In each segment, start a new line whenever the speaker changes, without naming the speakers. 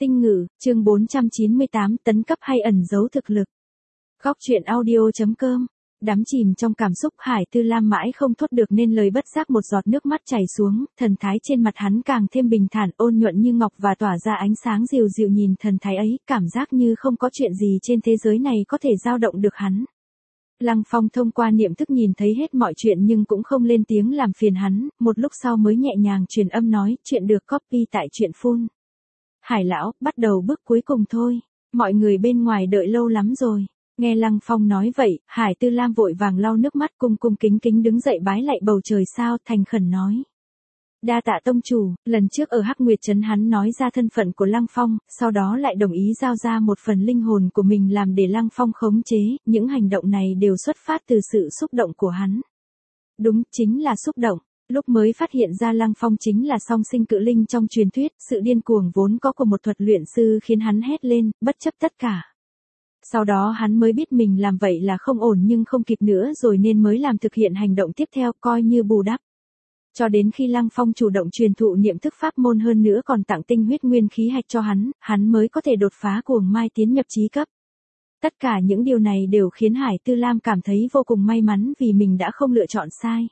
Tinh ngữ, chương 498 tấn cấp hay ẩn giấu thực lực. Góc truyện audio.com. Đắm chìm trong cảm xúc Hải Tư Lam mãi không thốt được nên lời, bất giác một giọt nước mắt chảy xuống, thần thái trên mặt hắn càng thêm bình thản, ôn nhuận như ngọc và tỏa ra ánh sáng dịu dịu. Nhìn thần thái ấy, cảm giác như không có chuyện gì trên thế giới này có thể dao động được hắn. Lăng Phong thông qua niệm thức nhìn thấy hết mọi chuyện nhưng cũng không lên tiếng làm phiền hắn, một lúc sau mới nhẹ nhàng truyền âm nói, chuyện được copy tại truyện full. Hải lão, bắt đầu bước cuối cùng thôi, mọi người bên ngoài đợi lâu lắm rồi. Nghe Lăng Phong nói vậy, Hải Tư Lam vội vàng lau nước mắt, cung cung kính kính đứng dậy bái lạy bầu trời sao, thành khẩn nói. Đa tạ tông chủ, lần trước ở Hắc Nguyệt Trấn hắn nói ra thân phận của Lăng Phong, sau đó lại đồng ý giao ra một phần linh hồn của mình làm để Lăng Phong khống chế, những hành động này đều xuất phát từ sự xúc động của hắn. Đúng, chính là xúc động. Lúc mới phát hiện ra Lăng Phong chính là song sinh cự linh trong truyền thuyết, sự điên cuồng vốn có của một thuật luyện sư khiến hắn hét lên, bất chấp tất cả. Sau đó hắn mới biết mình làm vậy là không ổn nhưng không kịp nữa rồi nên mới làm thực hiện hành động tiếp theo coi như bù đắp. Cho đến khi Lăng Phong chủ động truyền thụ niệm thức pháp môn, hơn nữa còn tặng tinh huyết nguyên khí hạch cho hắn mới có thể đột phá cuồng mai tiến nhập chí cấp. Tất cả những điều này đều khiến Hải Tư Lam cảm thấy vô cùng may mắn vì mình đã không lựa chọn sai.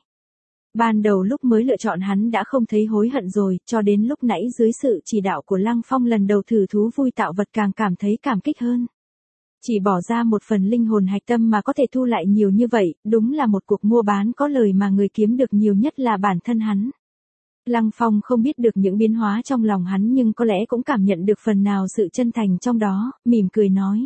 Ban đầu lúc mới lựa chọn hắn đã không thấy hối hận rồi, cho đến lúc nãy dưới sự chỉ đạo của Lăng Phong lần đầu thử thú vui tạo vật càng cảm thấy cảm kích hơn. Chỉ bỏ ra một phần linh hồn hạch tâm mà có thể thu lại nhiều như vậy, đúng là một cuộc mua bán có lời mà người kiếm được nhiều nhất là bản thân hắn. Lăng Phong không biết được những biến hóa trong lòng hắn nhưng có lẽ cũng cảm nhận được phần nào sự chân thành trong đó, mỉm cười nói.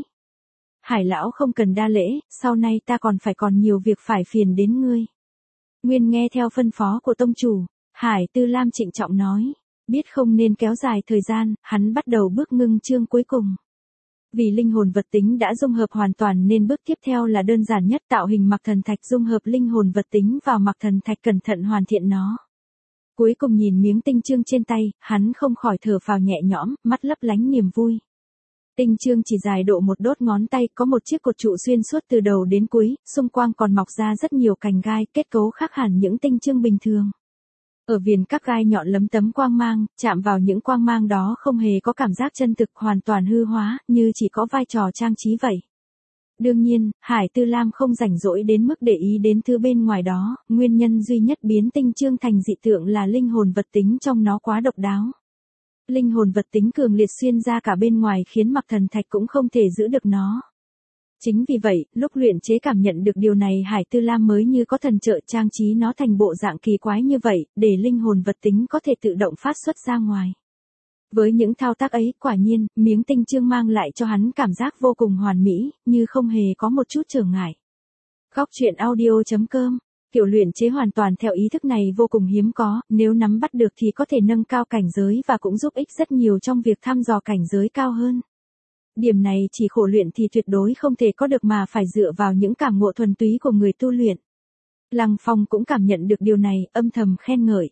Hải lão không cần đa lễ, sau này ta còn nhiều việc phải phiền đến ngươi. Nguyên nghe theo phân phó của tông chủ, Hải Tư Lam trịnh trọng nói, biết không nên kéo dài thời gian, hắn bắt đầu bước ngưng chương cuối cùng. Vì linh hồn vật tính đã dung hợp hoàn toàn nên bước tiếp theo là đơn giản nhất, tạo hình mặc thần thạch, dung hợp linh hồn vật tính vào mặc thần thạch, cẩn thận hoàn thiện nó. Cuối cùng nhìn miếng tinh chương trên tay, hắn không khỏi thở phào nhẹ nhõm, mắt lấp lánh niềm vui. Tinh chương chỉ dài độ một đốt ngón tay, có một chiếc cột trụ xuyên suốt từ đầu đến cuối, xung quanh còn mọc ra rất nhiều cành gai, kết cấu khác hẳn những tinh chương bình thường. Ở viền các gai nhọn lấm tấm quang mang, chạm vào những quang mang đó không hề có cảm giác chân thực, hoàn toàn hư hóa, như chỉ có vai trò trang trí vậy. Đương nhiên, Hải Tư Lam không rảnh rỗi đến mức để ý đến thứ bên ngoài đó, nguyên nhân duy nhất biến tinh chương thành dị tượng là linh hồn vật tính trong nó quá độc đáo. Linh hồn vật tính cường liệt xuyên ra cả bên ngoài khiến mặc thần thạch cũng không thể giữ được nó. Chính vì vậy, lúc luyện chế cảm nhận được điều này, Hải Tư Lam mới như có thần trợ trang trí nó thành bộ dạng kỳ quái như vậy, để linh hồn vật tính có thể tự động phát xuất ra ngoài. Với những thao tác ấy, quả nhiên, miếng tinh chương mang lại cho hắn cảm giác vô cùng hoàn mỹ, như không hề có một chút trở ngại. Góc truyện audio.com. Kiểu luyện chế hoàn toàn theo ý thức này vô cùng hiếm có, nếu nắm bắt được thì có thể nâng cao cảnh giới và cũng giúp ích rất nhiều trong việc thăm dò cảnh giới cao hơn. Điểm này chỉ khổ luyện thì tuyệt đối không thể có được mà phải dựa vào những cảm ngộ thuần túy của người tu luyện. Lăng Phong cũng cảm nhận được điều này, âm thầm khen ngợi.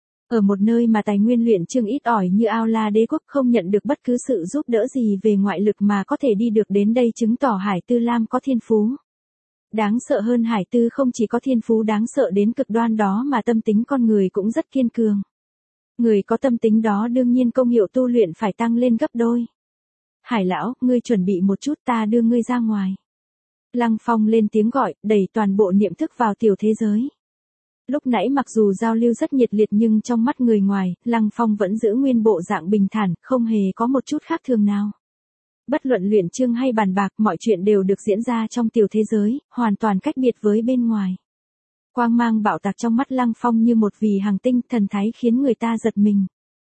Ở một nơi mà tài nguyên luyện chương ít ỏi như Ao La Đế quốc, không nhận được bất cứ sự giúp đỡ gì về ngoại lực mà có thể đi được đến đây chứng tỏ Hải Tư Lam có thiên phú. Đáng sợ hơn, Hải Tư không chỉ có thiên phú đáng sợ đến cực đoan đó mà tâm tính con người cũng rất kiên cường. Người có tâm tính đó đương nhiên công hiệu tu luyện phải tăng lên gấp đôi. Hải lão, ngươi chuẩn bị một chút, ta đưa ngươi ra ngoài. Lăng Phong lên tiếng gọi, đẩy toàn bộ niệm thức vào tiểu thế giới. Lúc nãy mặc dù giao lưu rất nhiệt liệt nhưng trong mắt người ngoài, Lăng Phong vẫn giữ nguyên bộ dạng bình thản, không hề có một chút khác thường nào. Bất luận luyện chương hay bàn bạc, mọi chuyện đều được diễn ra trong tiểu thế giới, hoàn toàn cách biệt với bên ngoài. Quang mang bạo tạc trong mắt Lăng Phong như một vì hàng tinh, thần thái khiến người ta giật mình.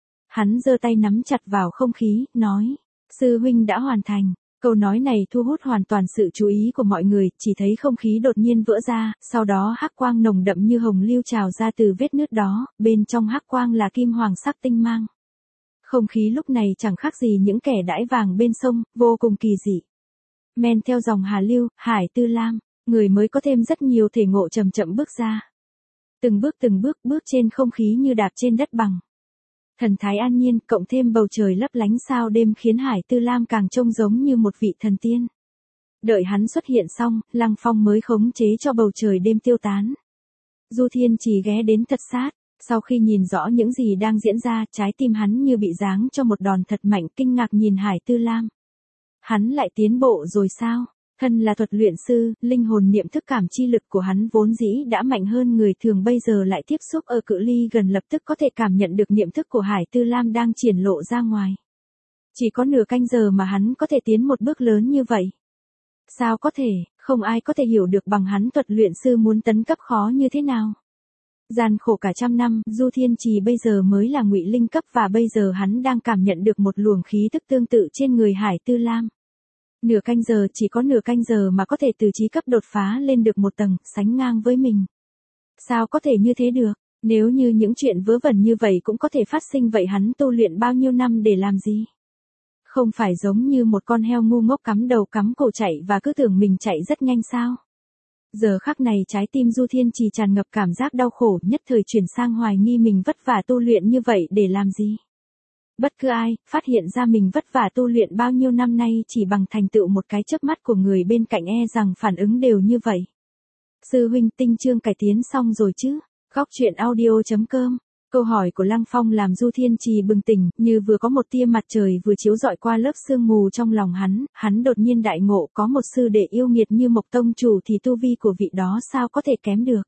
Hắn giơ tay nắm chặt vào không khí, nói, sư huynh đã hoàn thành. Câu nói này thu hút hoàn toàn sự chú ý của mọi người, chỉ thấy không khí đột nhiên vỡ ra, sau đó hắc quang nồng đậm như hồng lưu trào ra từ vết nứt đó, bên trong hắc quang là kim hoàng sắc tinh mang. Không khí lúc này chẳng khác gì những kẻ đãi vàng bên sông, vô cùng kỳ dị. Men theo dòng hà lưu, Hải Tư Lam, người mới có thêm rất nhiều thể ngộ chậm chậm bước ra. Từng bước, bước trên không khí như đạp trên đất bằng. Thần thái an nhiên, cộng thêm bầu trời lấp lánh sao đêm khiến Hải Tư Lam càng trông giống như một vị thần tiên. Đợi hắn xuất hiện xong, Lăng Phong mới khống chế cho bầu trời đêm tiêu tán. Du Thiên chỉ ghé đến thật sát, Sau khi nhìn rõ những gì đang diễn ra, trái tim hắn như bị giáng cho một đòn thật mạnh, kinh ngạc nhìn Hải Tư Lam. Hắn lại tiến bộ rồi sao? Thân là thuật luyện sư, linh hồn niệm thức cảm chi lực của hắn vốn dĩ đã mạnh hơn người thường, bây giờ lại tiếp xúc ở cự ly gần, lập tức có thể cảm nhận được niệm thức của Hải Tư Lam đang triển lộ ra ngoài. Chỉ có nửa canh giờ mà hắn có thể tiến một bước lớn như vậy. Sao có thể, không ai có thể hiểu được bằng hắn, thuật luyện sư muốn tấn cấp khó như thế nào. Gian khổ cả trăm năm, Du Thiên Trì bây giờ mới là ngụy linh cấp và bây giờ hắn đang cảm nhận được một luồng khí tức tương tự trên người Hải Tư Lam. Nửa canh giờ, chỉ có nửa canh giờ mà có thể từ trí cấp đột phá lên được một tầng, sánh ngang với mình. Sao có thể như thế được? Nếu như những chuyện vớ vẩn như vậy cũng có thể phát sinh, vậy hắn tu luyện bao nhiêu năm để làm gì? Không phải giống như một con heo ngu ngốc cắm đầu cắm cổ chạy và cứ tưởng mình chạy rất nhanh sao? Giờ khắc này trái tim Du Thiên Trì tràn ngập cảm giác đau khổ, nhất thời chuyển sang hoài nghi mình vất vả tu luyện như vậy để làm gì. Bất cứ ai, phát hiện ra mình vất vả tu luyện bao nhiêu năm nay chỉ bằng thành tựu một cái chớp mắt của người bên cạnh e rằng phản ứng đều như vậy. Sư huynh, tinh chương cải tiến xong rồi chứ? Góc truyện audio.com. Câu hỏi của Lăng Phong làm Du Thiên Trì bừng tỉnh, như vừa có một tia mặt trời vừa chiếu rọi qua lớp sương mù trong lòng hắn đột nhiên đại ngộ, có một sư đệ yêu nghiệt như Mộc tông chủ thì tu vi của vị đó sao có thể kém được.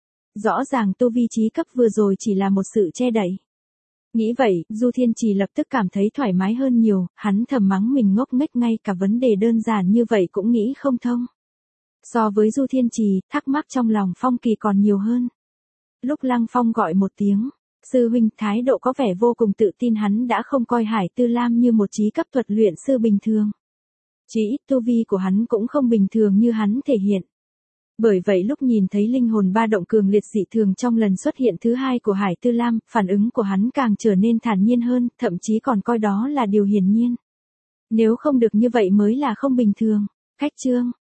Rõ ràng tu vi trí cấp vừa rồi chỉ là một sự che đậy. Nghĩ vậy, Du Thiên Trì lập tức cảm thấy thoải mái hơn nhiều, hắn thầm mắng mình ngốc nghếch, ngay cả vấn đề đơn giản như vậy cũng nghĩ không thông. So với Du Thiên Trì, thắc mắc trong lòng Phong Kỳ còn nhiều hơn. Lúc Lăng Phong gọi một tiếng, sư huynh, thái độ có vẻ vô cùng tự tin, hắn đã không coi Hải Tư Lam như một trí cấp thuật luyện sư bình thường. Chỉ ít tu vi của hắn cũng không bình thường như hắn thể hiện. Bởi vậy lúc nhìn thấy linh hồn ba động cường liệt dị thường trong lần xuất hiện thứ hai của Hải Tư Lam, phản ứng của hắn càng trở nên thản nhiên hơn, thậm chí còn coi đó là điều hiển nhiên. Nếu không được như vậy mới là không bình thường. Khách chương.